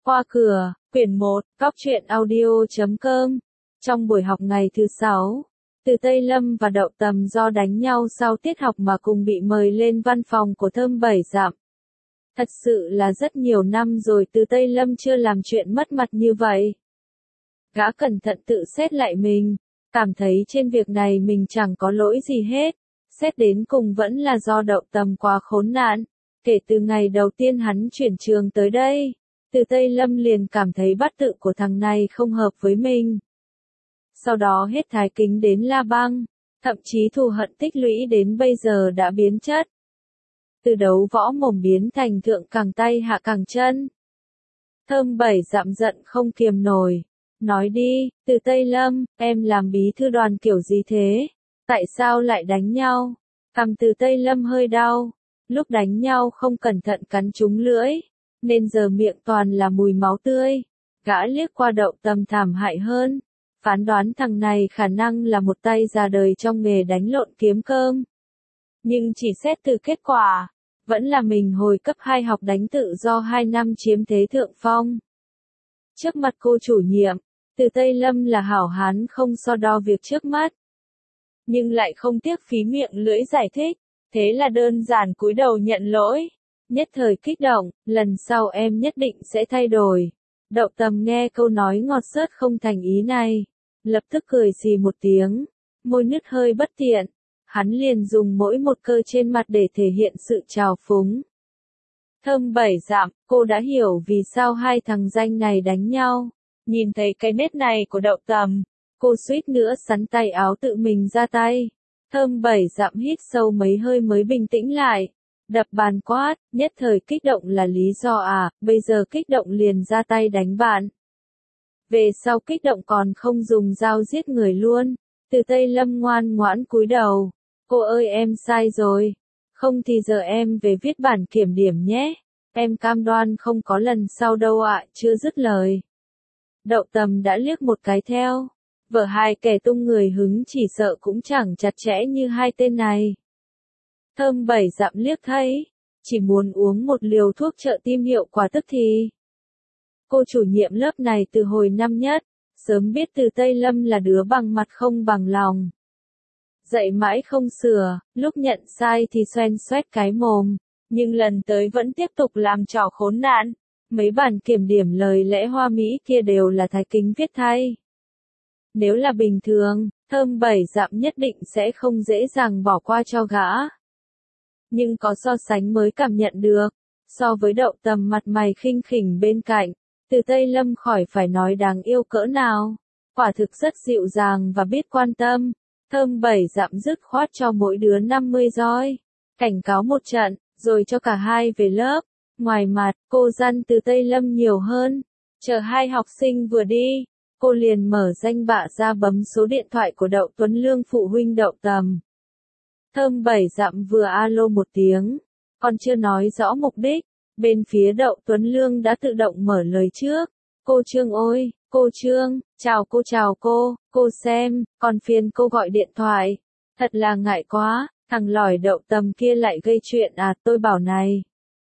Qua cửa, quyển 1, Cóc truyện audio.com. Trong buổi học ngày thứ 6, Từ Tây Lâm và Đậu Tầm do đánh nhau sau tiết học mà cùng bị mời lên văn phòng của Thơm Bảy Dặm. Thật sự là rất nhiều năm rồi Từ Tây Lâm chưa làm chuyện mất mặt như vậy. Gã cẩn thận tự xét lại mình, cảm thấy trên việc này mình chẳng có lỗi gì hết. Xét đến cùng vẫn là do Đậu Tầm quá khốn nạn. Kể từ ngày đầu tiên hắn chuyển trường tới đây, Từ Tây Lâm liền cảm thấy bát tự của thằng này không hợp với mình. Sau đó hết Thái Kính đến La Băng, thậm chí thù hận tích lũy đến bây giờ đã biến chất. Từ đấu võ mồm biến thành thượng cẳng tay hạ cẳng chân. Thơm Bảy Dặm giận không kiềm nổi. Nói đi, Từ Tây Lâm, em làm bí thư đoàn kiểu gì thế? Tại sao lại đánh nhau? Cằm Từ Tây Lâm hơi đau. Lúc đánh nhau không cẩn thận cắn trúng lưỡi, nên giờ miệng toàn là mùi máu tươi. Gã liếc qua Đậu Tầm thảm hại hơn, phán đoán thằng này khả năng là một tay già đời trong nghề đánh lộn kiếm cơm. Nhưng chỉ xét từ kết quả, vẫn là mình hồi cấp 2 học đánh tự do 2 năm chiếm thế thượng phong. Trước mặt cô chủ nhiệm, Từ Tây Lâm là hảo hán không so đo việc trước mắt, nhưng lại không tiếc phí miệng lưỡi giải thích. Thế là đơn giản cúi đầu nhận lỗi. Nhất thời kích động, lần sau em nhất định sẽ thay đổi. Đậu Tầm nghe câu nói ngọt xớt không thành ý này, lập tức cười xì một tiếng, môi nứt hơi bất tiện. Hắn liền dùng mỗi một cơ trên mặt để thể hiện sự trào phúng. Thơm Bảy Dặm, cô đã hiểu vì sao hai thằng danh này đánh nhau. Nhìn thấy cái nét này của Đậu Tầm, cô suýt nữa sắn tay áo tự mình ra tay. Thơm Bảy Dặm hít sâu mấy hơi mới bình tĩnh lại, đập bàn quát, nhất thời kích động là lý do à, bây giờ kích động liền ra tay đánh bạn. Về sau kích động còn không dùng dao giết người luôn. Từ Tây Lâm ngoan ngoãn cúi đầu, cô ơi em sai rồi, không thì giờ em về viết bản kiểm điểm nhé, em cam đoan không có lần sau đâu ạ. Chưa dứt lời, Đậu Tầm đã liếc một cái theo. Vợ hai kẻ tung người hứng chỉ sợ cũng chẳng chặt chẽ như hai tên này. Thơm Bảy Dặm liếc thấy, chỉ muốn uống một liều thuốc trợ tim hiệu quả tức thì. Cô chủ nhiệm lớp này từ hồi năm nhất, sớm biết Từ Tây Lâm là đứa bằng mặt không bằng lòng. Dạy mãi không sửa, lúc nhận sai thì xoen xoét cái mồm, nhưng lần tới vẫn tiếp tục làm trò khốn nạn. Mấy bản kiểm điểm lời lẽ hoa mỹ kia đều là Thái Kính viết thay. Nếu là bình thường, Thơm Bảy Dặm nhất định sẽ không dễ dàng bỏ qua cho gã. Nhưng có so sánh mới cảm nhận được, so với Đậu Tầm mặt mày khinh khỉnh bên cạnh, Từ Tây Lâm khỏi phải nói đáng yêu cỡ nào. Quả thực rất dịu dàng và biết quan tâm. Thơm Bảy Dặm dứt khoát cho mỗi đứa 50 roi, cảnh cáo một trận, rồi cho cả hai về lớp. Ngoài mặt, cô dặn Từ Tây Lâm nhiều hơn. Chờ hai học sinh vừa đi, cô liền mở danh bạ ra bấm số điện thoại của Đậu Tuấn Lương phụ huynh Đậu Tầm. Thơm Bảy Dặm vừa alo một tiếng, còn chưa nói rõ mục đích, bên phía Đậu Tuấn Lương đã tự động mở lời trước. Cô Trương ơi, cô Trương, chào cô xem, còn phiền cô gọi điện thoại. Thật là ngại quá, thằng lỏi Đậu Tầm kia lại gây chuyện à, tôi bảo này.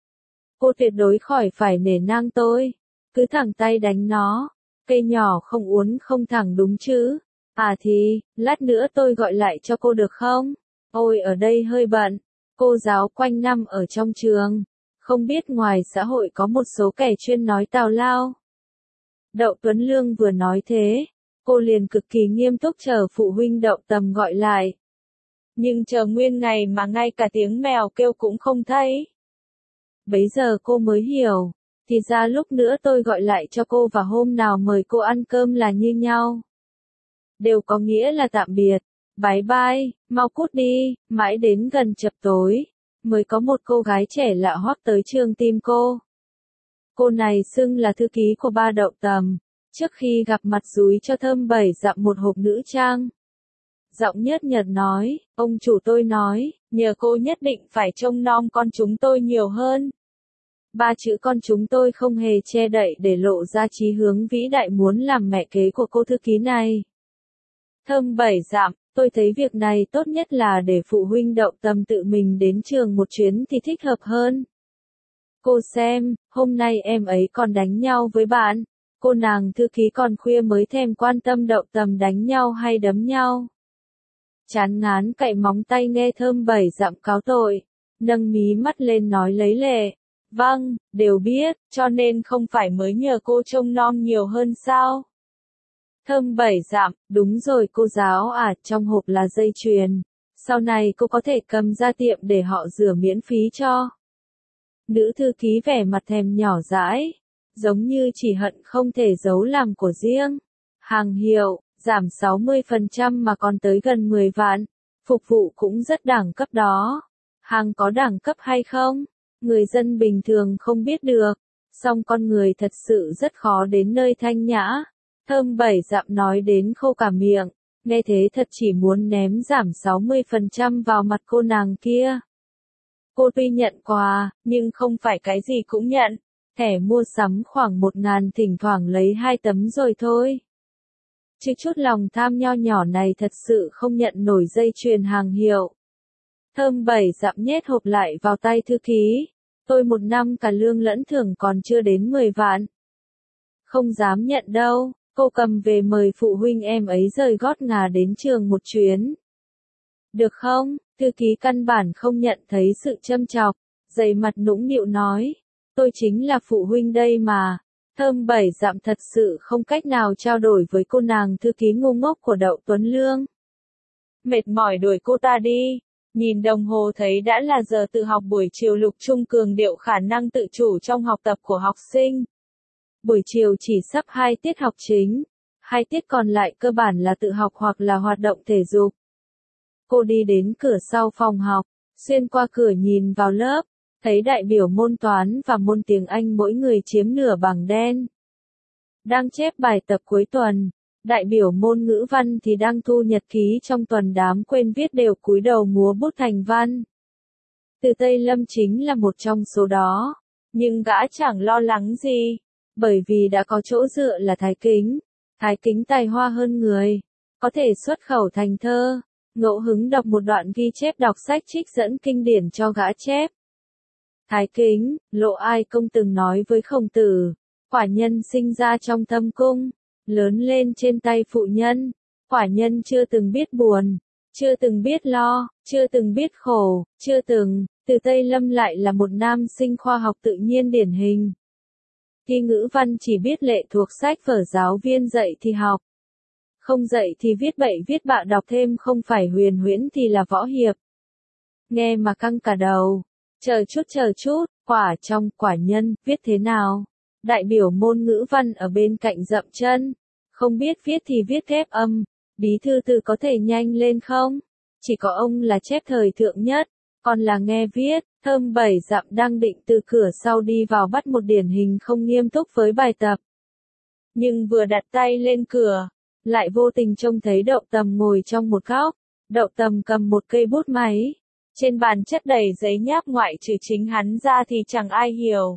Cô tuyệt đối khỏi phải nể nang tôi, cứ thẳng tay đánh nó. Cây nhỏ không uốn không thẳng đúng chứ? À thì, lát nữa tôi gọi lại cho cô được không? Ôi ở đây hơi bận, cô giáo quanh năm ở trong trường, không biết ngoài xã hội có một số kẻ chuyên nói tào lao. Đậu Tuấn Lương vừa nói thế, cô liền cực kỳ nghiêm túc chờ phụ huynh Đậu Tầm gọi lại. Nhưng chờ nguyên ngày mà ngay cả tiếng mèo kêu cũng không thấy. Bấy giờ cô mới hiểu. Thì ra lúc nữa tôi gọi lại cho cô và hôm nào mời cô ăn cơm là như nhau. Đều có nghĩa là tạm biệt, bye bye, mau cút đi. Mãi đến gần chập tối, mới có một cô gái trẻ lạ hoắc tới trường tìm cô. Cô này xưng là thư ký của ba Đậu Tầm, trước khi gặp mặt dúi cho Thơm Bảy Dặm một hộp nữ trang. Giọng nhớt nhợt nói, ông chủ tôi nói, nhờ cô nhất định phải trông nom con chúng tôi nhiều hơn. Ba chữ con chúng tôi không hề che đậy để lộ ra chí hướng vĩ đại muốn làm mẹ kế của cô thư ký này. Thơm Bảy Dặm, tôi thấy việc này tốt nhất là để phụ huynh Đậu Tầm tự mình đến trường một chuyến thì thích hợp hơn. Cô xem, hôm nay em ấy còn đánh nhau với bạn. Cô nàng thư ký còn khuya mới thèm quan tâm Đậu Tầm đánh nhau hay đấm nhau. Chán ngán cạy móng tay nghe Thơm Bảy Dặm cáo tội, nâng mí mắt lên nói lấy lệ. Vâng, đều biết, cho nên không phải mới nhờ cô trông nom nhiều hơn sao? Thơm Bảy Dặm, đúng rồi cô giáo à, trong hộp là dây chuyền. Sau này cô có thể cầm ra tiệm để họ rửa miễn phí cho. Nữ thư ký vẻ mặt thèm nhỏ dãi, giống như chỉ hận không thể giấu làm của riêng. Hàng hiệu, giảm 60% mà còn tới gần 10 vạn. Phục vụ cũng rất đẳng cấp đó. Hàng có đẳng cấp hay không? Người dân bình thường không biết được. Song con người thật sự rất khó đến nơi thanh nhã. Thơm Bảy Dặm nói đến khô cả miệng. Nghe thế thật chỉ muốn ném giảm 60% vào mặt cô nàng kia. Cô tuy nhận quà, nhưng không phải cái gì cũng nhận. Thẻ mua sắm khoảng 1.000 thỉnh thoảng lấy 2 tấm rồi thôi. Chứ chút lòng tham nho nhỏ này thật sự không nhận nổi dây chuyền hàng hiệu. Thơm Bảy Dặm nhét hộp lại vào tay thư ký. Tôi 1 năm cả lương lẫn thưởng còn chưa đến 10 vạn. Không dám nhận đâu, cô cầm về mời phụ huynh em ấy rời gót ngà đến trường một chuyến. Được không? Thư ký căn bản không nhận thấy sự châm chọc, dày mặt nũng nịu nói. Tôi chính là phụ huynh đây mà. Thơm Bảy Dặm thật sự không cách nào trao đổi với cô nàng thư ký ngu ngốc của Đậu Tuấn Lương. Mệt mỏi đuổi cô ta đi. Nhìn đồng hồ thấy đã là giờ tự học buổi chiều. Lục Trung cường điệu khả năng tự chủ trong học tập của học sinh. Buổi chiều chỉ sắp 2 tiết học chính, 2 tiết còn lại cơ bản là tự học hoặc là hoạt động thể dục. Cô đi đến cửa sau phòng học, xuyên qua cửa nhìn vào lớp, thấy đại biểu môn toán và môn tiếng Anh mỗi người chiếm nửa bảng đen. Đang chép bài tập cuối tuần, đại biểu môn ngữ văn thì đang thu nhật ký trong tuần, đám quên viết đều cúi đầu múa bút thành văn. Từ Tây Lâm chính là một trong số đó, nhưng gã chẳng lo lắng gì, bởi vì đã có chỗ dựa là Thái Kính. Thái Kính tài hoa hơn người, có thể xuất khẩu thành thơ. Ngẫu hứng đọc một đoạn ghi chép đọc sách trích dẫn kinh điển cho gã chép. Thái Kính, Lộ Ai Công từng nói với Khổng Tử, quả nhân sinh ra trong thâm cung, lớn lên trên tay phụ nhân, quả nhân chưa từng biết buồn, chưa từng biết lo, chưa từng biết khổ, chưa từng. Từ Tây Lâm lại là một nam sinh khoa học tự nhiên điển hình. Thi ngữ văn chỉ biết lệ thuộc sách vở, giáo viên dạy thì học. Không dạy thì viết bậy viết bạ, đọc thêm không phải huyền huyễn thì là võ hiệp. Nghe mà căng cả đầu. Chờ chút, quả trong, quả nhân, viết thế nào? Đại biểu môn ngữ văn ở bên cạnh dậm chân. Không biết viết thì viết ghép âm. Bí thư từ có thể nhanh lên không? Chỉ có ông là chép thời thượng nhất, còn là nghe viết. Thơm Bảy Dặm đang định từ cửa sau đi vào bắt một điển hình không nghiêm túc với bài tập. Nhưng vừa đặt tay lên cửa, lại vô tình trông thấy Đậu Tầm ngồi trong một góc. Đậu Tầm cầm một cây bút máy. Trên bàn chất đầy giấy nháp, ngoại trừ chính hắn ra thì chẳng ai hiểu.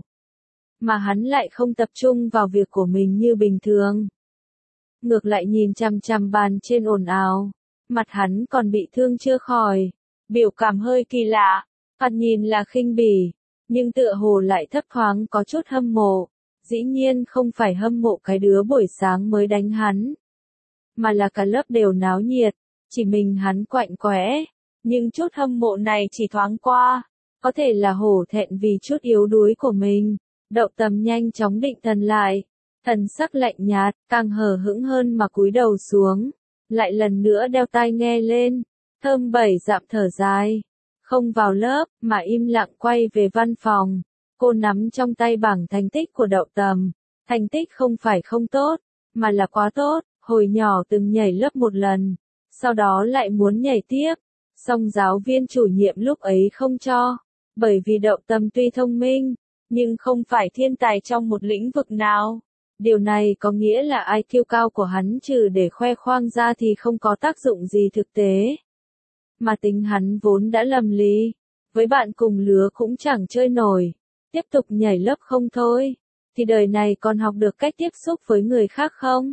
Mà hắn lại không tập trung vào việc của mình như bình thường. Ngược lại nhìn chằm chằm bàn trên ồn ào. Mặt hắn còn bị thương chưa khỏi. Biểu cảm hơi kỳ lạ. Thoạt nhìn là khinh bỉ, nhưng tựa hồ lại thấp thoáng có chút hâm mộ. Dĩ nhiên không phải hâm mộ cái đứa buổi sáng mới đánh hắn, mà là cả lớp đều náo nhiệt, chỉ mình hắn quạnh quẽ. Nhưng chút hâm mộ này chỉ thoáng qua, có thể là hổ thẹn vì chút yếu đuối của mình. Đậu Tầm nhanh chóng định thần lại, thần sắc lạnh nhạt, càng hờ hững hơn mà cúi đầu xuống, lại lần nữa đeo tai nghe lên. Thơm Bảy Dặm thở dài, không vào lớp, mà im lặng quay về văn phòng. Cô nắm trong tay bảng thành tích của Đậu Tầm. Thành tích không phải không tốt, mà là quá tốt. Hồi nhỏ từng nhảy lớp một lần, sau đó lại muốn nhảy tiếp. Song giáo viên chủ nhiệm lúc ấy không cho, bởi vì Đậu Tầm tuy thông minh, nhưng không phải thiên tài trong một lĩnh vực nào. Điều này có nghĩa là IQ cao của hắn trừ để khoe khoang ra thì không có tác dụng gì thực tế. Mà tính hắn vốn đã lầm lì, với bạn cùng lứa cũng chẳng chơi nổi, tiếp tục nhảy lớp không thôi, thì đời này còn học được cách tiếp xúc với người khác không?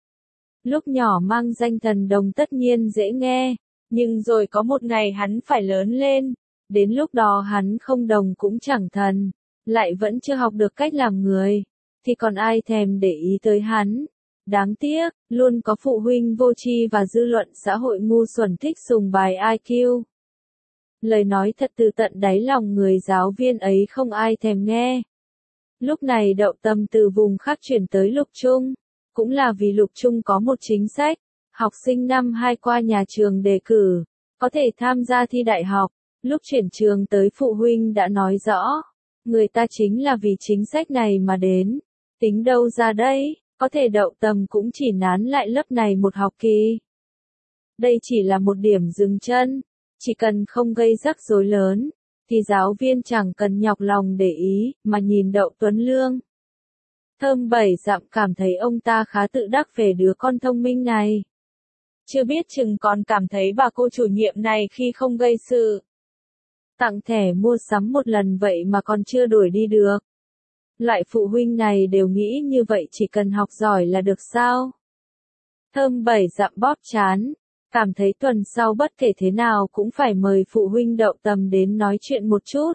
Lúc nhỏ mang danh thần đồng tất nhiên dễ nghe, nhưng rồi có một ngày hắn phải lớn lên, đến lúc đó hắn không đồng cũng chẳng thần. lại vẫn chưa học được cách làm người, thì còn ai thèm để ý tới hắn. Đáng tiếc, luôn có phụ huynh vô tri và dư luận xã hội ngu xuẩn thích sùng bài IQ. Lời nói thật từ tận đáy lòng người giáo viên ấy không ai thèm nghe. Lúc này Đậu Tâm từ vùng khác chuyển tới Lục Trung, cũng là vì Lục Trung có một chính sách, học sinh năm 2 qua nhà trường đề cử, có thể tham gia thi đại học. Lúc chuyển trường tới phụ huynh đã nói rõ, người ta chính là vì chính sách này mà đến. Tính đâu ra đây, có thể Đậu Tâm cũng chỉ nán lại lớp này một học kỳ. Đây chỉ là một điểm dừng chân, chỉ cần không gây rắc rối lớn, thì giáo viên chẳng cần nhọc lòng để ý, mà nhìn Đậu Tuấn Lương. Thơm 7 dặm cảm thấy ông ta khá tự đắc về đứa con thông minh này. Chưa biết chừng còn cảm thấy bà cô chủ nhiệm này khi không gây sự. Tặng thẻ mua sắm một lần vậy mà còn chưa đuổi đi được. Loại phụ huynh này đều nghĩ như vậy chỉ cần học giỏi là được sao? Thơm 7 dặm bóp chán, cảm thấy tuần sau bất kể thế nào cũng phải mời phụ huynh Đậu Tâm đến nói chuyện một chút.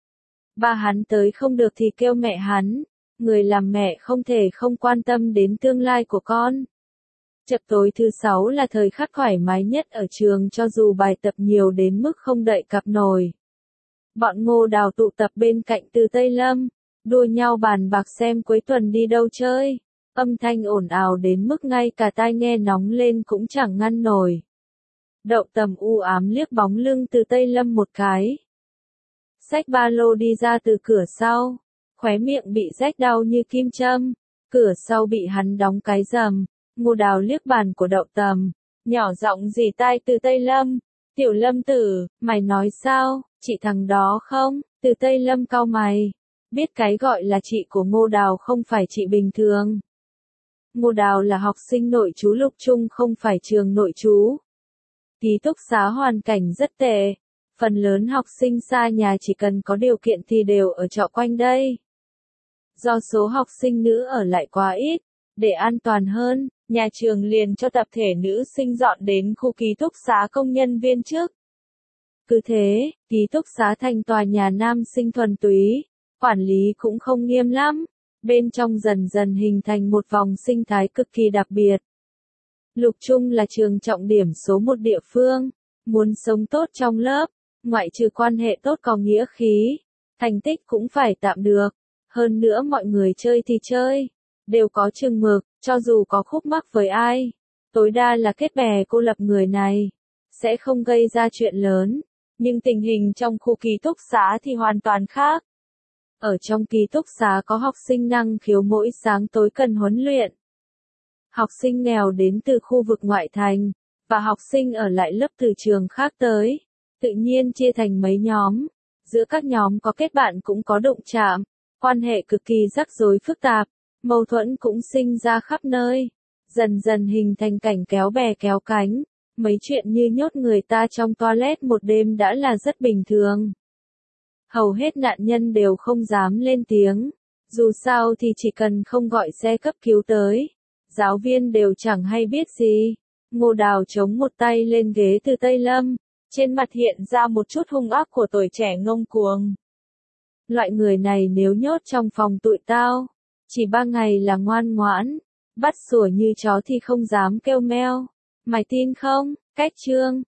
Ba hắn tới không được thì kêu mẹ hắn, người làm mẹ không thể không quan tâm đến tương lai của con. Chập tối thứ 6 là thời khắc thoải mái nhất ở trường cho dù bài tập nhiều đến mức không đậy cặp nổi. Bọn Ngô Đào tụ tập bên cạnh Từ Tây Lâm, đua nhau bàn bạc xem cuối tuần đi đâu chơi. Âm thanh ồn ào đến mức ngay cả tai nghe nóng lên cũng chẳng ngăn nổi. Đậu Tâm u ám liếc bóng lưng Từ Tây Lâm một cái. Xách ba lô đi ra từ cửa sau, khóe miệng bị rách đau như kim châm, cửa sau bị hắn đóng cái rầm. Ngô Đào liếc bàn của Đậu Tâm, nhỏ giọng rì tai Từ Tây Lâm, "Tiểu Lâm tử, mày nói sao, chị thằng đó không?" Từ Tây Lâm cau mày, biết cái gọi là chị của Ngô Đào không phải chị bình thường. Ngô Đào là học sinh nội trú Lục Trung không phải trường nội trú. Ký túc xá hoàn cảnh rất tệ, phần lớn học sinh xa nhà chỉ cần có điều kiện thì đều ở trọ quanh đây. Do số học sinh nữ ở lại quá ít, để an toàn hơn, nhà trường liền cho tập thể nữ sinh dọn đến khu ký túc xá công nhân viên trước. Cứ thế, ký túc xá thành tòa nhà nam sinh thuần túy, quản lý cũng không nghiêm lắm, bên trong dần dần hình thành một vòng sinh thái cực kỳ đặc biệt. Lục Trung là trường trọng điểm số 1 địa phương, muốn sống tốt trong lớp, ngoại trừ quan hệ tốt có nghĩa khí, thành tích cũng phải tạm được, hơn nữa mọi người chơi thì chơi, đều có chừng mực, cho dù có khúc mắc với ai, tối đa là kết bè cô lập người này, sẽ không gây ra chuyện lớn, nhưng tình hình trong khu ký túc xá thì hoàn toàn khác. Ở trong ký túc xá có học sinh năng khiếu mỗi sáng tối cần huấn luyện. Học sinh nghèo đến từ khu vực ngoại thành, và học sinh ở lại lớp từ trường khác tới, tự nhiên chia thành mấy nhóm. Giữa các nhóm có kết bạn cũng có đụng chạm, quan hệ cực kỳ rắc rối phức tạp, mâu thuẫn cũng sinh ra khắp nơi, dần dần hình thành cảnh kéo bè kéo cánh. Mấy chuyện như nhốt người ta trong toilet một đêm đã là rất bình thường. Hầu hết nạn nhân đều không dám lên tiếng, dù sao thì chỉ cần không gọi xe cấp cứu tới, giáo viên đều chẳng hay biết gì. Ngô Đào chống một tay lên ghế Từ Tây Lâm, trên mặt hiện ra một chút hung ác của tuổi trẻ ngông cuồng. Loại người này nếu nhốt trong phòng tụi tao, chỉ 3 ngày là ngoan ngoãn, bắt sủa như chó thì không dám kêu meo. Mày tin không? Cách chương